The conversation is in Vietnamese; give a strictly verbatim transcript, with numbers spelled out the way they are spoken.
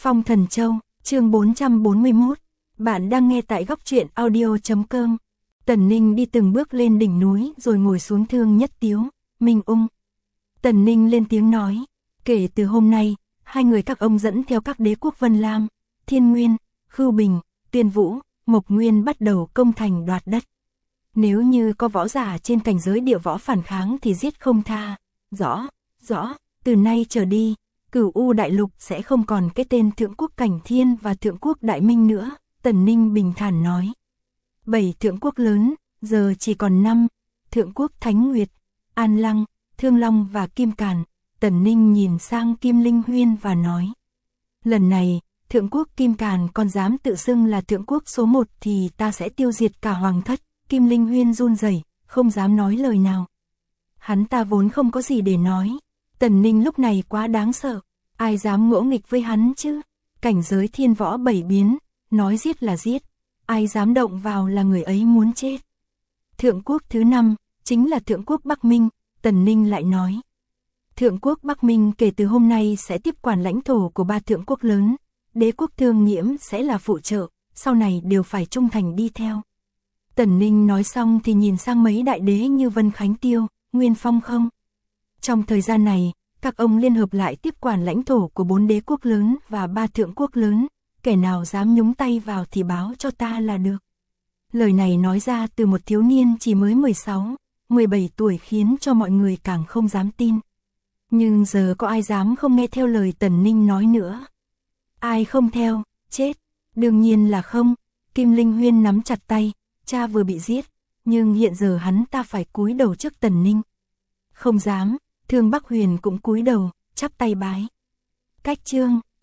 Phong Thần Châu, chương bốn trăm bốn mươi mốt. Bạn đang nghe tại góc truyện audio chấm com. Tần Ninh đi từng bước lên đỉnh núi rồi ngồi xuống Thương Nhất Tiếu, Minh Ung. Tần Ninh lên tiếng nói, kể từ hôm nay, hai người các ông dẫn theo các đế quốc Vân Lam, Thiên Nguyên, Khưu Bình, Tuyên Vũ, Mộc Nguyên bắt đầu công thành đoạt đất. Nếu như có võ giả trên cảnh giới địa võ phản kháng thì giết không tha. Rõ, rõ, từ nay trở đi, Cửu U Đại Lục sẽ không còn cái tên Thượng Quốc Cảnh Thiên và Thượng Quốc Đại Minh nữa, Tần Ninh bình thản nói. Bảy thượng quốc lớn, giờ chỉ còn năm, Thượng Quốc Thánh Nguyệt, An Lăng, Thương Long và Kim Càn. Tần Ninh nhìn sang Kim Linh Huyên và nói. Lần này, Thượng Quốc Kim Càn còn dám tự xưng là Thượng Quốc số một thì ta sẽ tiêu diệt cả hoàng thất. Kim Linh Huyên run rẩy, không dám nói lời nào. Hắn ta vốn không có gì để nói. Tần Ninh lúc này quá đáng sợ. Ai dám ngỗ nghịch với hắn chứ? Cảnh giới thiên võ bảy biến, nói giết là giết. Ai dám động vào là người ấy muốn chết. Thượng quốc thứ năm, chính là Thượng Quốc Bắc Minh. Tần Ninh lại nói. Thượng Quốc Bắc Minh kể từ hôm nay sẽ tiếp quản lãnh thổ của ba thượng quốc lớn. Đế quốc Thương Nhiễm sẽ là phụ trợ, sau này đều phải trung thành đi theo. Tần Ninh nói xong thì nhìn sang mấy đại đế như Vân Khánh Tiêu, Nguyên Phong không. Trong thời gian này, các ông liên hợp lại tiếp quản lãnh thổ của bốn đế quốc lớn và ba thượng quốc lớn, kẻ nào dám nhúng tay vào thì báo cho ta là được. Lời này nói ra từ một thiếu niên chỉ mới mười sáu, mười bảy tuổi khiến cho mọi người càng không dám tin. Nhưng giờ có ai dám không nghe theo lời Tần Ninh nói nữa? Ai không theo, chết. Đương nhiên là không. Kim Linh Huyên nắm chặt tay, cha vừa bị giết, nhưng hiện giờ hắn ta phải cúi đầu trước Tần Ninh. Không dám. Thương Bắc Huyền cũng cúi đầu, chắp tay bái. Cách chương